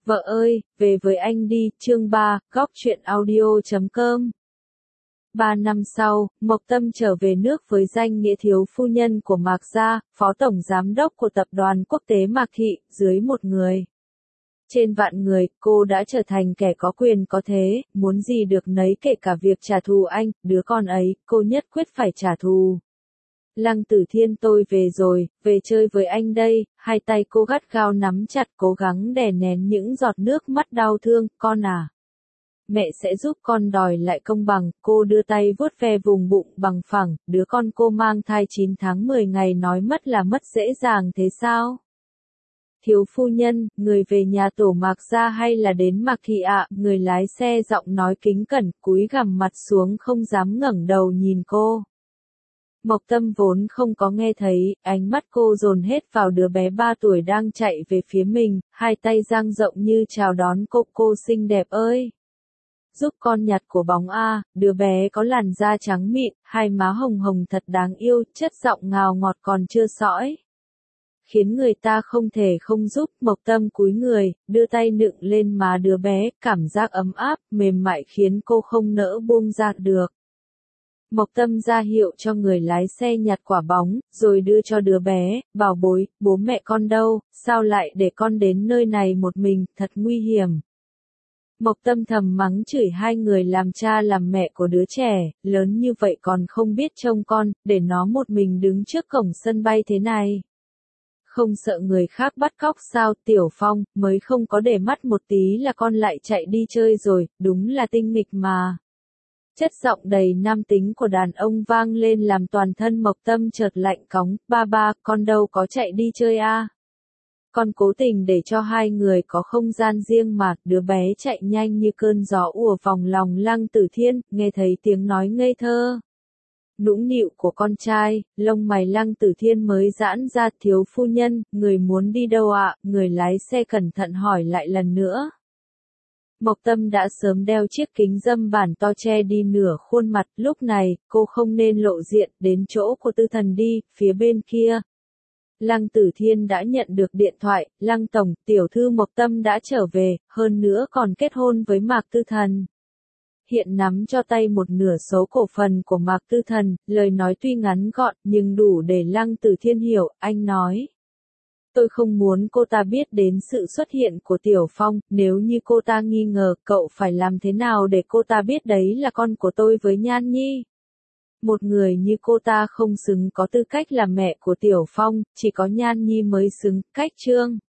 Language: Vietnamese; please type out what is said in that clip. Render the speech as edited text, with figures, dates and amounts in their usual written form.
Vợ ơi, về với anh đi, chương 3, góc truyện audio.com. 3 năm sau, Mộc Tâm trở về nước với danh nghĩa thiếu phu nhân của Mạc Gia, phó tổng giám đốc của tập đoàn quốc tế Mạc Thị, dưới một người. Trên vạn người, cô đã trở thành kẻ có quyền có thế, muốn gì được nấy kể cả việc trả thù anh, đứa con ấy, cô nhất quyết phải trả thù. Lăng Tử Thiên tôi về rồi, về chơi với anh đây, hai tay cô gắt gao nắm chặt cố gắng đè nén những giọt nước mắt đau thương, con à. Mẹ sẽ giúp con đòi lại công bằng, cô đưa tay vuốt ve vùng bụng bằng phẳng, đứa con cô mang thai 9 tháng 10 ngày nói mất là mất dễ dàng thế sao? Thiếu phu nhân, người về nhà tổ Mạc Gia hay là đến Mạc Thị ạ? Người lái xe giọng nói kính cẩn, cúi gằm mặt xuống không dám ngẩng đầu nhìn cô. Mộc Tâm vốn không có nghe thấy, ánh mắt cô dồn hết vào đứa bé 3 tuổi đang chạy về phía mình, hai tay dang rộng như chào đón cô xinh đẹp ơi. Giúp con nhặt của bóng a, đứa bé có làn da trắng mịn, hai má hồng hồng thật đáng yêu, chất giọng ngào ngọt còn chưa sõi. Khiến người ta không thể không giúp. Mộc Tâm cúi người, đưa tay nựng lên má đứa bé, cảm giác ấm áp, mềm mại khiến cô không nỡ buông ra được. Mộc Tâm ra hiệu cho người lái xe nhặt quả bóng, rồi đưa cho đứa bé, bảo bối, bố mẹ con đâu, sao lại để con đến nơi này một mình, thật nguy hiểm. Mộc Tâm thầm mắng chửi hai người làm cha làm mẹ của đứa trẻ, lớn như vậy còn không biết trông con, để nó một mình đứng trước cổng sân bay thế này. Không sợ người khác bắt cóc sao? Tiểu Phong, mới không có để mắt một tí là con lại chạy đi chơi rồi, đúng là tinh nghịch mà. Chất giọng đầy nam tính của đàn ông vang lên làm toàn thân Mộc Tâm chợt lạnh cóng, ba, con đâu có chạy đi chơi a. Con cố tình để cho hai người có không gian riêng mà. Đứa bé chạy nhanh như cơn gió ùa vòng lòng Lăng Tử Thiên, nghe thấy tiếng nói ngây thơ nũng nịu của con trai, lông mày Lăng Tử Thiên mới giãn ra. Thiếu phu nhân, người muốn đi đâu ạ? Người lái xe cẩn thận hỏi lại lần nữa. Mộc Tâm đã sớm đeo chiếc kính râm bản to che đi nửa khuôn mặt, lúc này, cô không nên lộ diện, đến chỗ của Tư Thần đi, phía bên kia. Lăng Tử Thiên đã nhận được điện thoại, Lăng Tổng, tiểu thư Mộc Tâm đã trở về, hơn nữa còn kết hôn với Mạc Tư Thần. Hiện nắm cho tay một nửa số cổ phần của Mạc Tư Thần, lời nói tuy ngắn gọn nhưng đủ để Lăng Tử Thiên hiểu, anh nói. Tôi không muốn cô ta biết đến sự xuất hiện của Tiểu Phong, nếu như cô ta nghi ngờ, cậu phải làm thế nào để cô ta biết đấy là con của tôi với Nhan Nhi. Một người như cô ta không xứng có tư cách làm mẹ của Tiểu Phong, chỉ có Nhan Nhi mới xứng, cách trương.